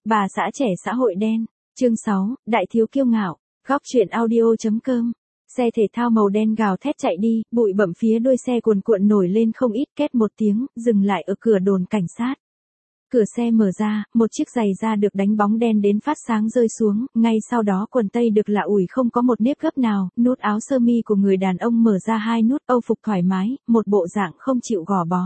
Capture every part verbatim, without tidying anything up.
Bà xã trẻ xã hội đen. Chương sáu, Đại thiếu kiêu ngạo. Góc truyện audio.com. Xe thể thao màu đen gào thét chạy đi, bụi bặm phía đuôi xe cuồn cuộn nổi lên không ít, két một tiếng, dừng lại ở cửa đồn cảnh sát. Cửa xe mở ra, một chiếc giày da được đánh bóng đen đến phát sáng rơi xuống, ngay sau đó quần tây được lạ ủi không có một nếp gấp nào, nút áo sơ mi của người đàn ông mở ra hai nút, âu phục thoải mái, một bộ dạng không chịu gò bó.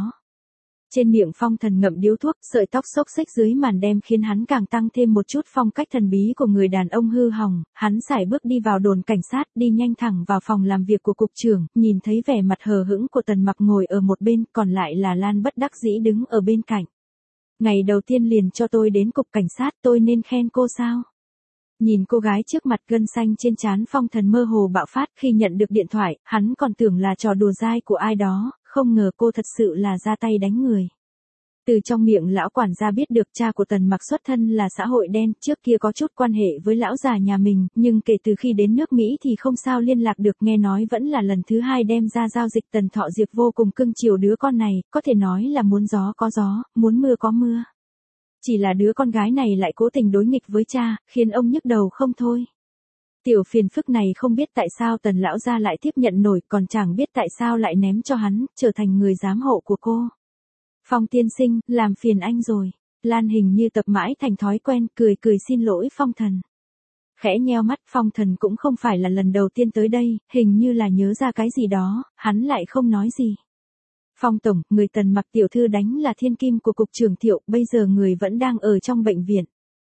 Trên miệng Phong Thần ngậm điếu thuốc, sợi tóc xốc xếch dưới màn đen khiến hắn càng tăng thêm một chút phong cách thần bí của người đàn ông hư hỏng. Hắn sải bước đi vào đồn cảnh sát, đi nhanh thẳng vào phòng làm việc của cục trưởng, nhìn thấy vẻ mặt hờ hững của Tần Mặc ngồi ở một bên, còn lại là Lan bất đắc dĩ đứng ở bên cạnh. Ngày đầu tiên liền cho tôi đến cục cảnh sát, tôi nên khen cô sao? Nhìn cô gái trước mặt, gân xanh trên trán Phong Thần mơ hồ bạo phát. Khi nhận được điện thoại, hắn còn tưởng là trò đùa dai của ai đó, không ngờ cô thật sự là ra tay đánh người. Từ trong miệng lão quản gia biết được cha của Tần Mặc xuất thân là xã hội đen, trước kia có chút quan hệ với lão già nhà mình, nhưng kể từ khi đến nước Mỹ thì không sao liên lạc được, nghe nói vẫn là lần thứ hai đem ra giao dịch. Tần Thọ Diệp vô cùng cưng chiều đứa con này, có thể nói là muốn gió có gió, muốn mưa có mưa. Chỉ là đứa con gái này lại cố tình đối nghịch với cha, khiến ông nhức đầu không thôi. Tiểu phiền phức này không biết tại sao Tần lão gia lại tiếp nhận nổi, còn chẳng biết tại sao lại ném cho hắn, trở thành người giám hộ của cô. Phong tiên sinh, làm phiền anh rồi. Lan hình như tập mãi thành thói quen, cười cười xin lỗi Phong Thần. Khẽ nheo mắt, Phong Thần cũng không phải là lần đầu tiên tới đây, hình như là nhớ ra cái gì đó, hắn lại không nói gì. Phong tổng, người Tần Mặc tiểu thư đánh là thiên kim của cục trưởng Thiệu, bây giờ người vẫn đang ở trong bệnh viện.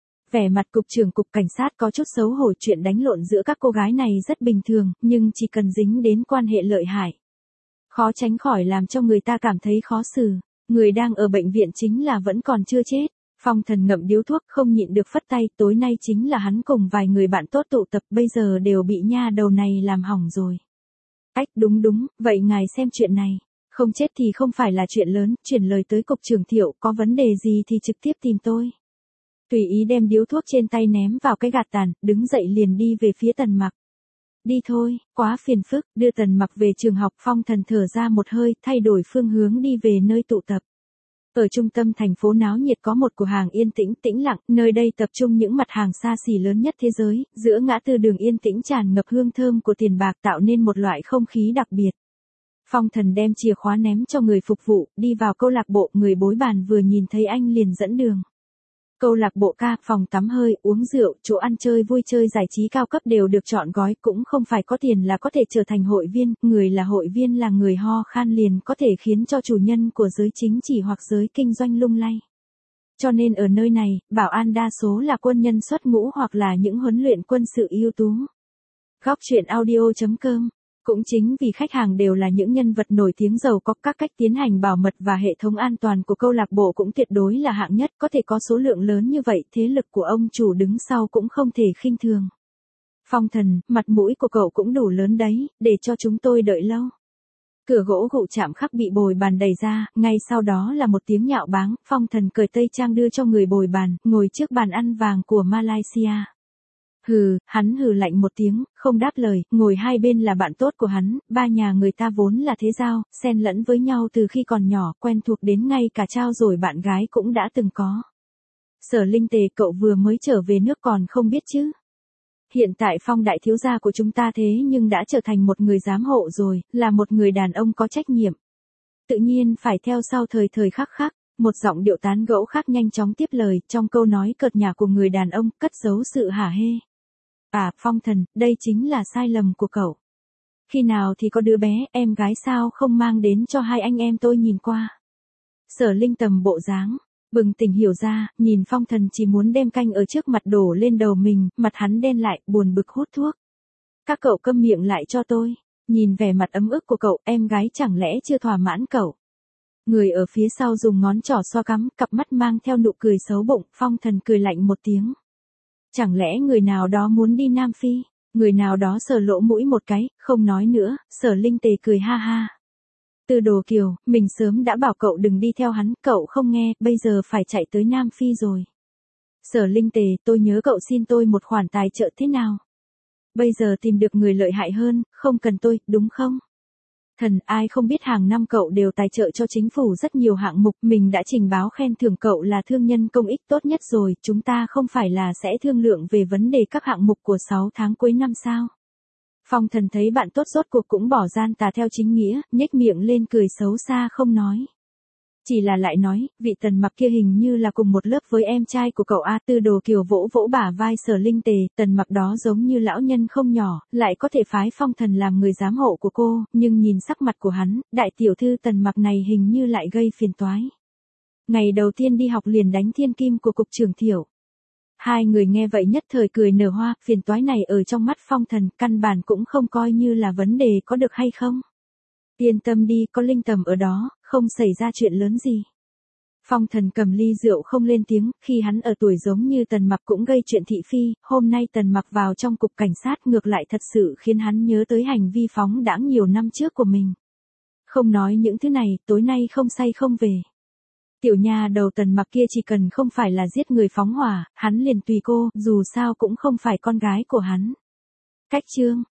Vẻ mặt cục trưởng cục cảnh sát có chút xấu hổ, chuyện đánh lộn giữa các cô gái này rất bình thường, nhưng chỉ cần dính đến quan hệ lợi hại, khó tránh khỏi làm cho người ta cảm thấy khó xử. Người đang ở bệnh viện chính là vẫn còn chưa chết. Phong Thần ngậm điếu thuốc không nhịn được phất tay, tối nay chính là hắn cùng vài người bạn tốt tụ tập, bây giờ đều bị nha đầu này làm hỏng rồi. Ách, đúng đúng, vậy ngài xem chuyện này. Không chết thì không phải là chuyện lớn, chuyển lời tới cục trưởng Thiệu, có vấn đề gì thì trực tiếp tìm tôi. Tùy ý đem điếu thuốc trên tay ném vào cái gạt tàn, đứng dậy liền đi về phía Tần Mặc. Đi thôi, quá phiền phức, đưa Tần Mặc về trường học. Phong Thần thở ra một hơi, thay đổi phương hướng đi về nơi tụ tập. Ở trung tâm thành phố náo nhiệt có một cửa hàng yên tĩnh tĩnh lặng, nơi đây tập trung những mặt hàng xa xỉ lớn nhất thế giới, giữa ngã tư đường yên tĩnh tràn ngập hương thơm của tiền bạc, tạo nên một loại không khí đặc biệt. Phong Thần đem chìa khóa ném cho người phục vụ, đi vào câu lạc bộ, người bối bàn vừa nhìn thấy anh liền dẫn đường. Câu lạc bộ ca, phòng tắm hơi, uống rượu, chỗ ăn chơi vui chơi giải trí cao cấp đều được chọn gói, cũng không phải có tiền là có thể trở thành hội viên, người là hội viên là người ho khan liền có thể khiến cho chủ nhân của giới chính trị hoặc giới kinh doanh lung lay. Cho nên ở nơi này, bảo an đa số là quân nhân xuất ngũ hoặc là những huấn luyện quân sự ưu tú. Góc truyện audio.com. Cũng chính vì khách hàng đều là những nhân vật nổi tiếng giàu có, các cách tiến hành bảo mật và hệ thống an toàn của câu lạc bộ cũng tuyệt đối là hạng nhất, có thể có số lượng lớn như vậy, thế lực của ông chủ đứng sau cũng không thể khinh thường. Phong Thần, mặt mũi của cậu cũng đủ lớn đấy, để cho chúng tôi đợi lâu. Cửa gỗ gụ chạm khắc bị bồi bàn đẩy ra, ngay sau đó là một tiếng nhạo báng. Phong Thần cởi tây trang đưa cho người bồi bàn, ngồi trước bàn ăn vàng của Malaysia. Hừ, hắn hừ lạnh một tiếng, không đáp lời, ngồi hai bên là bạn tốt của hắn, ba nhà người ta vốn là thế giao, xen lẫn với nhau từ khi còn nhỏ, quen thuộc đến ngay cả trao rồi bạn gái cũng đã từng có. Sở Linh Tề, cậu vừa mới trở về nước còn không biết chứ? Hiện tại Phong đại thiếu gia của chúng ta thế nhưng đã trở thành một người giám hộ rồi, là một người đàn ông có trách nhiệm. Tự nhiên phải theo sau thời thời khắc khắc. Một giọng điệu tán gẫu khác nhanh chóng tiếp lời, trong câu nói cợt nhả của người đàn ông, cất giấu sự hả hê. À, Phong Thần, đây chính là sai lầm của cậu. Khi nào thì có đứa bé, em gái sao không mang đến cho hai anh em tôi nhìn qua. Sở Linh tầm bộ dáng, bừng tỉnh hiểu ra, nhìn Phong Thần chỉ muốn đem canh ở trước mặt đổ lên đầu mình, mặt hắn đen lại, buồn bực hút thuốc. Các cậu câm miệng lại cho tôi, nhìn vẻ mặt ấm ức của cậu, em gái chẳng lẽ chưa thỏa mãn cậu. Người ở phía sau dùng ngón trỏ xoa cắm, cặp mắt mang theo nụ cười xấu bụng. Phong Thần cười lạnh một tiếng. Chẳng lẽ người nào đó muốn đi Nam Phi? Người nào đó sờ lỗ mũi một cái, không nói nữa. Sở Linh Tề cười ha ha. Từ Đồ Kiều, mình sớm đã bảo cậu đừng đi theo hắn, cậu không nghe, bây giờ phải chạy tới Nam Phi rồi. Sở Linh Tề, tôi nhớ cậu xin tôi một khoản tài trợ thế nào? Bây giờ tìm được người lợi hại hơn, không cần tôi, đúng không? Thần, ai không biết hàng năm cậu đều tài trợ cho chính phủ rất nhiều hạng mục, mình đã trình báo khen thưởng cậu là thương nhân công ích tốt nhất rồi, chúng ta không phải là sẽ thương lượng về vấn đề các hạng mục của sáu tháng cuối năm sao? Phong Thần thấy bạn tốt rốt cuộc cũng bỏ gian tà theo chính nghĩa, nhếch miệng lên cười xấu xa không nói. Chỉ là lại nói, vị Tần Mặc kia hình như là cùng một lớp với em trai của cậu A. Tư Đồ Kiều vỗ vỗ bả vai Sở Linh Tề, Tần Mặc đó giống như lão nhân không nhỏ, lại có thể phái Phong Thần làm người giám hộ của cô, nhưng nhìn sắc mặt của hắn, đại tiểu thư Tần Mặc này hình như lại gây phiền toái. Ngày đầu tiên đi học liền đánh thiên kim của cục trưởng Thiểu. Hai người nghe vậy nhất thời cười nở hoa, phiền toái này ở trong mắt Phong Thần, căn bản cũng không coi như là vấn đề có được hay không. Yên tâm đi, có Linh Tầm ở đó, không xảy ra chuyện lớn gì. Phong Thần cầm ly rượu không lên tiếng, khi hắn ở tuổi giống như Tần Mặc cũng gây chuyện thị phi, hôm nay Tần Mặc vào trong cục cảnh sát ngược lại thật sự khiến hắn nhớ tới hành vi phóng đãng nhiều năm trước của mình. Không nói những thứ này, tối nay không say không về. Tiểu nha đầu Tần Mặc kia chỉ cần không phải là giết người phóng hỏa, hắn liền tùy cô, dù sao cũng không phải con gái của hắn. Cách chương